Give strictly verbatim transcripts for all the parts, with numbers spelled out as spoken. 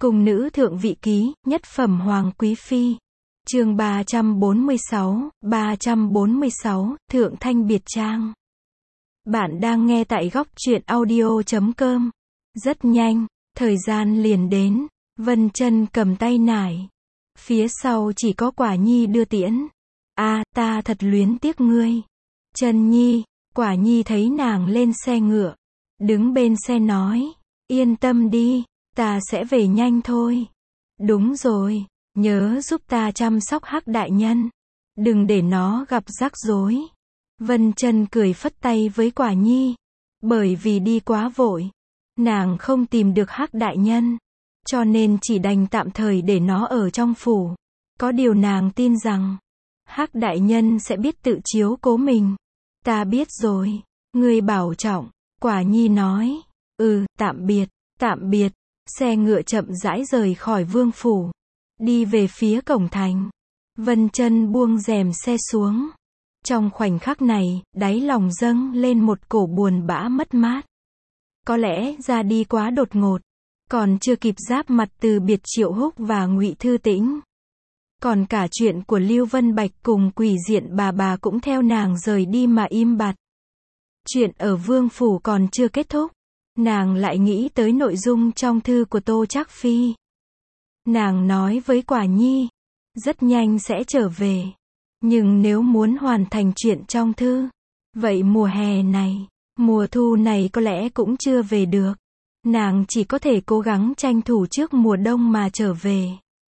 Cung nữ thượng vị ký, nhất phẩm hoàng quý phi. Chương ba trăm bốn mươi sáu, ba trăm bốn mươi sáu, Thượng Thanh Biệt Trang. Bạn đang nghe tại góc truyện audio chấm com. Rất nhanh, thời gian liền đến, Vân Chân cầm tay nải. Phía sau chỉ có Quả Nhi đưa tiễn. A, ta thật luyến tiếc ngươi. Chân Nhi, Quả Nhi thấy nàng lên xe ngựa, đứng bên xe nói, yên tâm đi, ta sẽ về nhanh thôi. Đúng rồi, nhớ giúp ta chăm sóc Hắc đại nhân, đừng để nó gặp rắc rối. Vân Chân cười phất tay với Quả Nhi, bởi vì đi quá vội, nàng không tìm được Hắc đại nhân, cho nên chỉ đành tạm thời để nó ở trong phủ. Có điều nàng tin rằng Hắc đại nhân sẽ biết tự chiếu cố mình. Ta biết rồi, ngươi bảo trọng. Quả Nhi nói, ừ, tạm biệt, tạm biệt. Xe ngựa chậm rãi rời khỏi vương phủ, đi về phía cổng thành. Vân Chân buông rèm xe xuống. Trong khoảnh khắc này, đáy lòng dâng lên một cổ buồn bã mất mát. Có lẽ ra đi quá đột ngột, còn chưa kịp giáp mặt từ biệt Triệu Húc và Ngụy Thư Tĩnh. Còn cả chuyện của Lưu Vân Bạch cùng Quỷ Diện bà bà cũng theo nàng rời đi mà im bặt. Chuyện ở vương phủ còn chưa kết thúc, nàng lại nghĩ tới nội dung trong thư của Tô Trác Phi. Nàng nói với Quả Nhi, rất nhanh sẽ trở về. Nhưng nếu muốn hoàn thành chuyện trong thư, vậy mùa hè này, mùa thu này có lẽ cũng chưa về được. Nàng chỉ có thể cố gắng tranh thủ trước mùa đông mà trở về.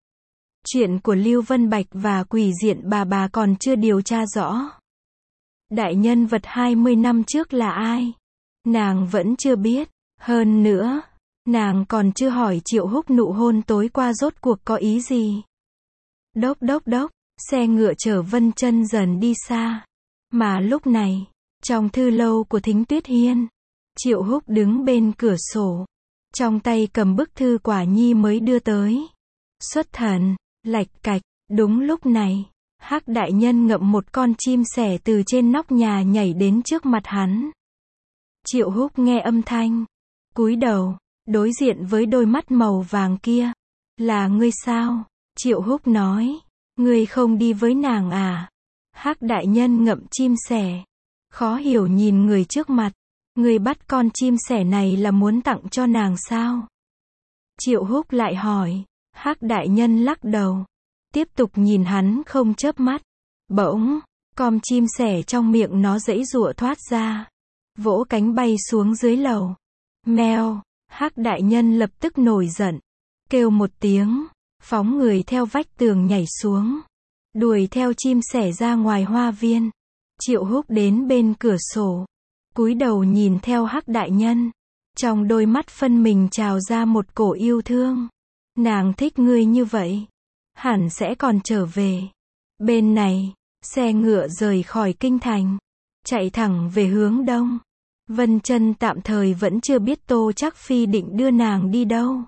Chuyện của Lưu Vân Bạch và Quỷ Diện bà bà còn chưa điều tra rõ. Đại nhân vật hai mươi năm trước là ai? Nàng vẫn chưa biết. Hơn nữa, nàng còn chưa hỏi Triệu Húc nụ hôn tối qua rốt cuộc có ý gì. Đốc đốc đốc, xe ngựa chở Vân Chân dần đi xa. Mà lúc này, trong thư lâu của Thính Tuyết Hiên, Triệu Húc đứng bên cửa sổ, trong tay cầm bức thư Quả Nhi mới đưa tới. Xuất thần, lạch cạch, đúng lúc này, Hắc đại nhân ngậm một con chim sẻ từ trên nóc nhà nhảy đến trước mặt hắn. Triệu Húc nghe âm thanh, cúi đầu, đối diện với đôi mắt màu vàng kia. Là ngươi sao? Triệu Húc nói, ngươi không đi với nàng à? Hắc đại nhân ngậm chim sẻ, khó hiểu nhìn người trước mặt. Ngươi bắt con chim sẻ này là muốn tặng cho nàng sao? Triệu Húc lại hỏi. Hắc đại nhân lắc đầu, tiếp tục nhìn hắn không chớp mắt. Bỗng, con chim sẻ trong miệng nó giãy giụa thoát ra, vỗ cánh bay xuống dưới lầu. Meo, Hắc đại nhân lập tức nổi giận, kêu một tiếng, phóng người theo vách tường nhảy xuống, đuổi theo chim sẻ ra ngoài hoa viên. Triệu Húc đến bên cửa sổ, cúi đầu nhìn theo Hắc đại nhân, trong đôi mắt phân mình trào ra một cổ yêu thương. Nàng thích ngươi như vậy, hẳn sẽ còn trở về. Bên này, xe ngựa rời khỏi kinh thành, chạy thẳng về hướng đông. Vân Chân tạm thời vẫn chưa biết Tô Trác Phi định đưa nàng đi đâu.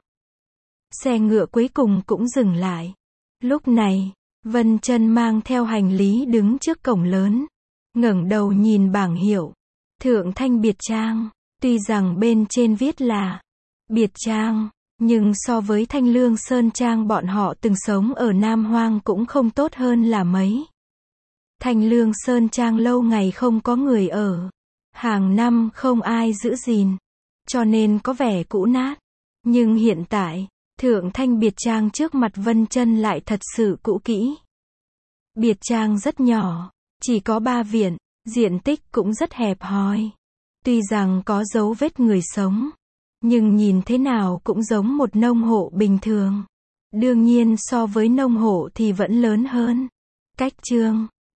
Xe ngựa cuối cùng cũng dừng lại. Lúc này, Vân Chân mang theo hành lý đứng trước cổng lớn, ngẩng đầu nhìn bảng hiệu, Thượng Thanh Biệt Trang. Tuy rằng bên trên viết là Biệt Trang, nhưng so với Thanh Lương Sơn Trang bọn họ từng sống ở Nam Hoang cũng không tốt hơn là mấy. Thanh Lương Sơn Trang lâu ngày không có người ở, hàng năm không ai giữ gìn, cho nên có vẻ cũ nát. Nhưng hiện tại, Thượng Thanh Biệt Trang trước mặt Vân Chân lại thật sự cũ kỹ. Biệt Trang rất nhỏ, chỉ có ba viện, diện tích cũng rất hẹp hòi. Tuy rằng có dấu vết người sống, nhưng nhìn thế nào cũng giống một nông hộ bình thường. Đương nhiên so với nông hộ thì vẫn lớn hơn. Cách chương